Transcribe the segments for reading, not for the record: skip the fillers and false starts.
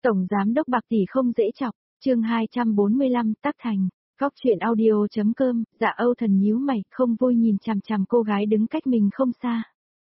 Tổng giám đốc Bạc tỷ không dễ chọc, chương 245 tác thành, góc chuyện audio.com, Dạ Âu Thần nhíu mày, không vui nhìn chằm chằm cô gái đứng cách mình không xa.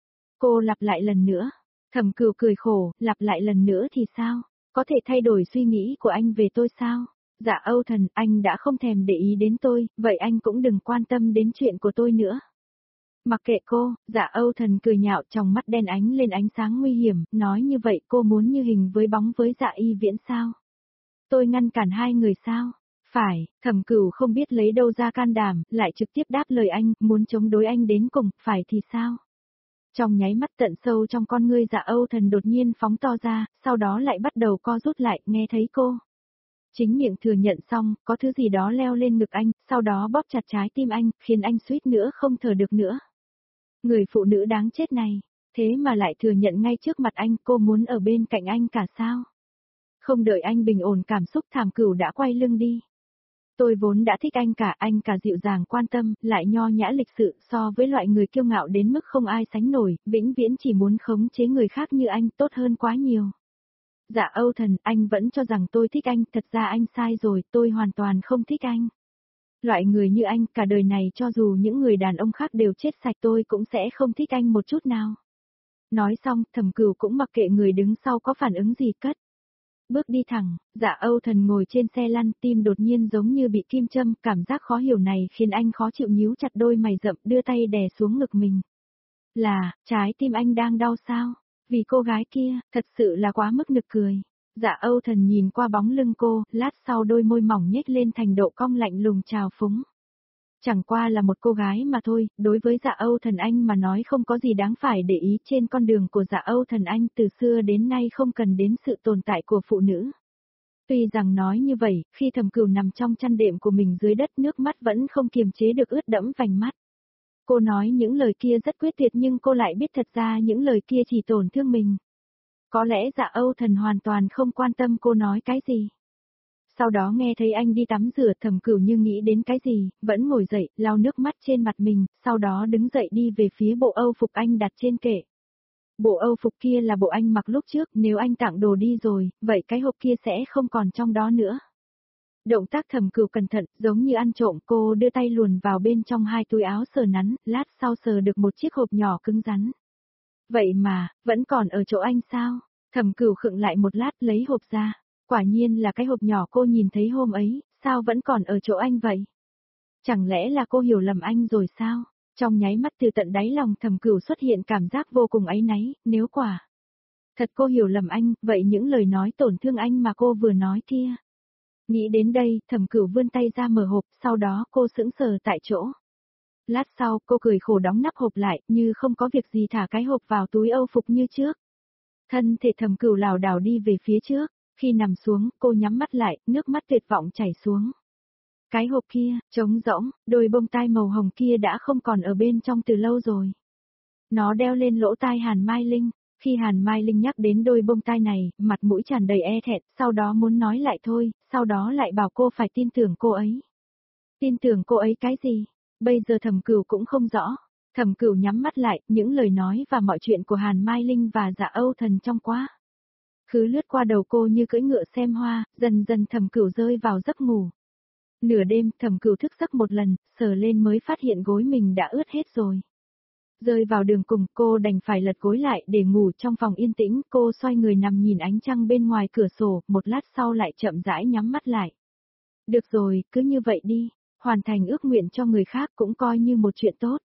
Cô lặp lại lần nữa, Thẩm Cửu cười khổ, lặp lại lần nữa thì sao? Có thể thay đổi suy nghĩ của anh về tôi sao? Dạ Âu Thần, anh đã không thèm để ý đến tôi, vậy anh cũng đừng quan tâm đến chuyện của tôi nữa. Mặc kệ cô, Dạ Âu Thần cười nhạo, trong mắt đen ánh lên ánh sáng nguy hiểm, nói như vậy cô muốn như hình với bóng với Dạ Y Viễn sao? Tôi ngăn cản hai người sao? Phải, Thẩm Cửu không biết lấy đâu ra can đảm, lại trực tiếp đáp lời anh, muốn chống đối anh đến cùng, phải thì sao? Trong nháy mắt tận sâu trong con ngươi Dạ Âu Thần đột nhiên phóng to ra, sau đó lại bắt đầu co rút lại, nghe thấy cô. Chính miệng thừa nhận xong, có thứ gì đó leo lên ngực anh, sau đó bóp chặt trái tim anh, khiến anh suýt nữa không thở được nữa. Người phụ nữ đáng chết này, thế mà lại thừa nhận ngay trước mặt anh cô muốn ở bên cạnh anh cả sao? Không đợi anh bình ổn cảm xúc Thẩm Cửu đã quay lưng đi. Tôi vốn đã thích anh cả dịu dàng quan tâm, lại nho nhã lịch sự so với loại người kiêu ngạo đến mức không ai sánh nổi, vĩnh viễn chỉ muốn khống chế người khác như anh tốt hơn quá nhiều. Dạ Âu Thần, anh vẫn cho rằng tôi thích anh, thật ra anh sai rồi, tôi hoàn toàn không thích anh. Loại người như anh, cả đời này cho dù những người đàn ông khác đều chết sạch tôi cũng sẽ không thích anh một chút nào. Nói xong, Thẩm Cửu cũng mặc kệ người đứng sau có phản ứng gì cất. Bước đi thẳng, Dạ Âu Thần ngồi trên xe lăn, tim đột nhiên giống như bị kim châm, cảm giác khó hiểu này khiến anh khó chịu nhíu chặt đôi mày rậm, đưa tay đè xuống ngực mình. Là, trái tim anh đang đau sao? Vì cô gái kia, thật sự là quá mức nực cười. Dạ Âu Thần nhìn qua bóng lưng cô, lát sau đôi môi mỏng nhếch lên thành độ cong lạnh lùng trào phúng. Chẳng qua là một cô gái mà thôi, đối với Dạ Âu Thần anh mà nói không có gì đáng phải để ý, trên con đường của Dạ Âu Thần anh từ xưa đến nay không cần đến sự tồn tại của phụ nữ. Tuy rằng nói như vậy, khi Thẩm Cửu nằm trong chăn đệm của mình dưới đất nước mắt vẫn không kiềm chế được ướt đẫm vành mắt. Cô nói những lời kia rất quyết tuyệt nhưng cô lại biết thật ra những lời kia chỉ tổn thương mình. Có lẽ Dạ Âu Thần hoàn toàn không quan tâm cô nói cái gì. Sau đó nghe thấy anh đi tắm rửa, Thẩm Cửu như nghĩ đến cái gì, vẫn ngồi dậy, lau nước mắt trên mặt mình, sau đó đứng dậy đi về phía bộ Âu phục anh đặt trên kệ. Bộ Âu phục kia là bộ anh mặc lúc trước, nếu anh tặng đồ đi rồi, vậy cái hộp kia sẽ không còn trong đó nữa. Động tác Thẩm Cửu cẩn thận, giống như ăn trộm, cô đưa tay luồn vào bên trong hai túi áo sờ nắn, lát sau sờ được một chiếc hộp nhỏ cứng rắn. Vậy mà, vẫn còn ở chỗ anh sao? Thẩm Cửu khựng lại một lát lấy hộp ra. Quả nhiên là cái hộp nhỏ cô nhìn thấy hôm ấy, sao vẫn còn ở chỗ anh vậy? Chẳng lẽ là cô hiểu lầm anh rồi sao? Trong nháy mắt từ tận đáy lòng Thẩm Cửu xuất hiện cảm giác vô cùng áy náy, nếu quả thật cô hiểu lầm anh, vậy những lời nói tổn thương anh mà cô vừa nói kia. Nghĩ đến đây, Thẩm Cửu vươn tay ra mở hộp, sau đó cô sững sờ tại chỗ. Lát sau, cô cười khổ đóng nắp hộp lại, như không có việc gì thả cái hộp vào túi Âu phục như trước. Thân thể Thẩm Cửu lảo đảo đi về phía trước. Khi nằm xuống, cô nhắm mắt lại, nước mắt tuyệt vọng chảy xuống. Cái hộp kia, trống rỗng, đôi bông tai màu hồng kia đã không còn ở bên trong từ lâu rồi. Nó đeo lên lỗ tai Hàn Mai Linh, khi Hàn Mai Linh nhắc đến đôi bông tai này, mặt mũi tràn đầy e thẹn, sau đó muốn nói lại thôi, sau đó lại bảo cô phải tin tưởng cô ấy. Tin tưởng cô ấy cái gì? Bây giờ Thẩm Cửu cũng không rõ. Thẩm Cửu nhắm mắt lại, những lời nói và mọi chuyện của Hàn Mai Linh và Dạ Âu Thần trong quá khứ lướt qua đầu cô như cưỡi ngựa xem hoa, dần dần Thẩm Cửu rơi vào giấc ngủ. Nửa đêm, Thẩm Cửu thức giấc một lần, sờ lên mới phát hiện gối mình đã ướt hết rồi. Rơi vào đường cùng, cô đành phải lật gối lại để ngủ trong phòng yên tĩnh, cô xoay người nằm nhìn ánh trăng bên ngoài cửa sổ, một lát sau lại chậm rãi nhắm mắt lại. Được rồi, cứ như vậy đi, hoàn thành ước nguyện cho người khác cũng coi như một chuyện tốt.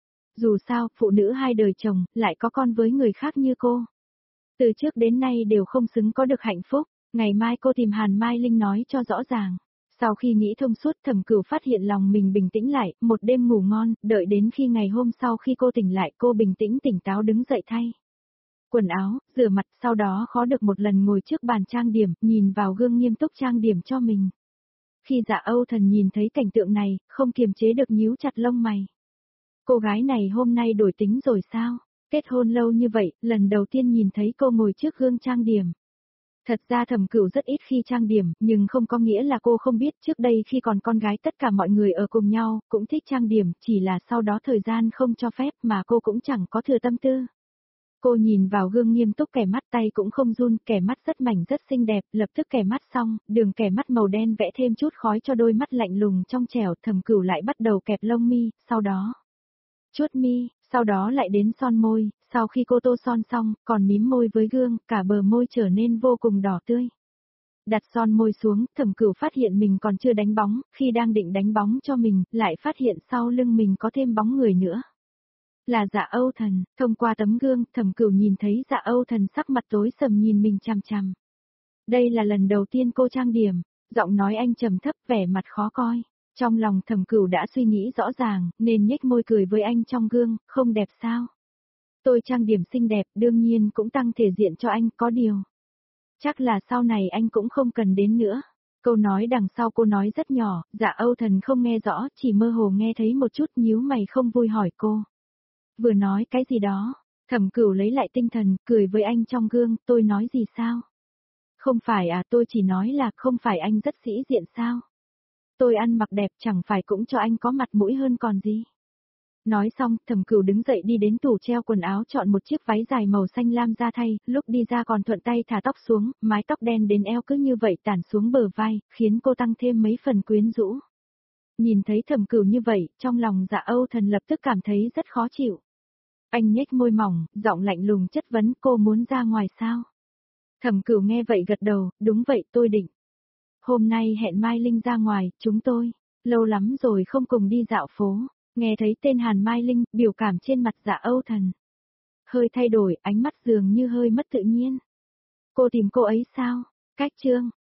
Dù sao, phụ nữ hai đời chồng, lại có con với người khác như cô. Từ trước đến nay đều không xứng có được hạnh phúc, ngày mai cô tìm Hàn Mai Linh nói cho rõ ràng. Sau khi nghĩ thông suốt Thẩm Cửu phát hiện lòng mình bình tĩnh lại, một đêm ngủ ngon, đợi đến khi ngày hôm sau khi cô tỉnh lại cô bình tĩnh tỉnh táo đứng dậy thay quần áo, rửa mặt, sau đó khó được một lần ngồi trước bàn trang điểm, nhìn vào gương nghiêm túc trang điểm cho mình. Khi Dạ Âu Thần nhìn thấy cảnh tượng này, không kiềm chế được nhíu chặt lông mày. Cô gái này hôm nay đổi tính rồi sao? Kết hôn lâu như vậy, lần đầu tiên nhìn thấy cô ngồi trước gương trang điểm. Thật ra Thẩm Cửu rất ít khi trang điểm, nhưng không có nghĩa là cô không biết, trước đây khi còn con gái tất cả mọi người ở cùng nhau, cũng thích trang điểm, chỉ là sau đó thời gian không cho phép mà cô cũng chẳng có thừa tâm tư. Cô nhìn vào gương nghiêm túc kẻ mắt, tay cũng không run, kẻ mắt rất mảnh rất xinh đẹp, lập tức kẻ mắt xong, đường kẻ mắt màu đen vẽ thêm chút khói cho đôi mắt lạnh lùng trong trẻo. Thẩm Cửu lại bắt đầu kẹp lông mi, sau đó chuốt mi, sau đó lại đến son môi, sau khi cô tô son xong, còn mím môi với gương, cả bờ môi trở nên vô cùng đỏ tươi. Đặt son môi xuống, Thẩm Cửu phát hiện mình còn chưa đánh bóng, khi đang định đánh bóng cho mình, lại phát hiện sau lưng mình có thêm bóng người nữa. Là Dạ Âu Thần. Thông qua tấm gương, Thẩm Cửu nhìn thấy Dạ Âu Thần sắc mặt tối sầm nhìn mình chằm chằm. Đây là lần đầu tiên cô trang điểm, giọng nói anh trầm thấp, vẻ mặt khó coi. Trong lòng Thẩm Cửu đã suy nghĩ rõ ràng, nên nhếch môi cười với anh trong gương, không đẹp sao? Tôi trang điểm xinh đẹp, đương nhiên cũng tăng thể diện cho anh, có điều. Chắc là sau này anh cũng không cần đến nữa. Câu nói đằng sau cô nói rất nhỏ, Dạ Âu Thần không nghe rõ, chỉ mơ hồ nghe thấy một chút, nhíu mày không vui hỏi cô. Vừa nói cái gì đó? Thẩm Cửu lấy lại tinh thần, cười với anh trong gương, tôi nói gì sao? Không phải à, tôi chỉ nói là không phải anh rất sĩ diện sao? Tôi ăn mặc đẹp chẳng phải cũng cho anh có mặt mũi hơn còn gì? Nói xong, Thẩm Cửu đứng dậy đi đến tủ treo quần áo chọn một chiếc váy dài màu xanh lam ra thay, lúc đi ra còn thuận tay thả tóc xuống, mái tóc đen đến eo cứ như vậy tản xuống bờ vai, khiến cô tăng thêm mấy phần quyến rũ. Nhìn thấy Thẩm Cửu như vậy, trong lòng Dạ Âu Thần lập tức cảm thấy rất khó chịu. Anh nhếch môi mỏng, giọng lạnh lùng chất vấn, cô muốn ra ngoài sao? Thẩm Cửu nghe vậy gật đầu, đúng vậy tôi định. Hôm nay hẹn Mai Linh ra ngoài, chúng tôi, lâu lắm rồi không cùng đi dạo phố. Nghe thấy tên Hàn Mai Linh, biểu cảm trên mặt Dạ Âu Thần hơi thay đổi, ánh mắt dường như hơi mất tự nhiên. Cô tìm cô ấy sao? Cách chương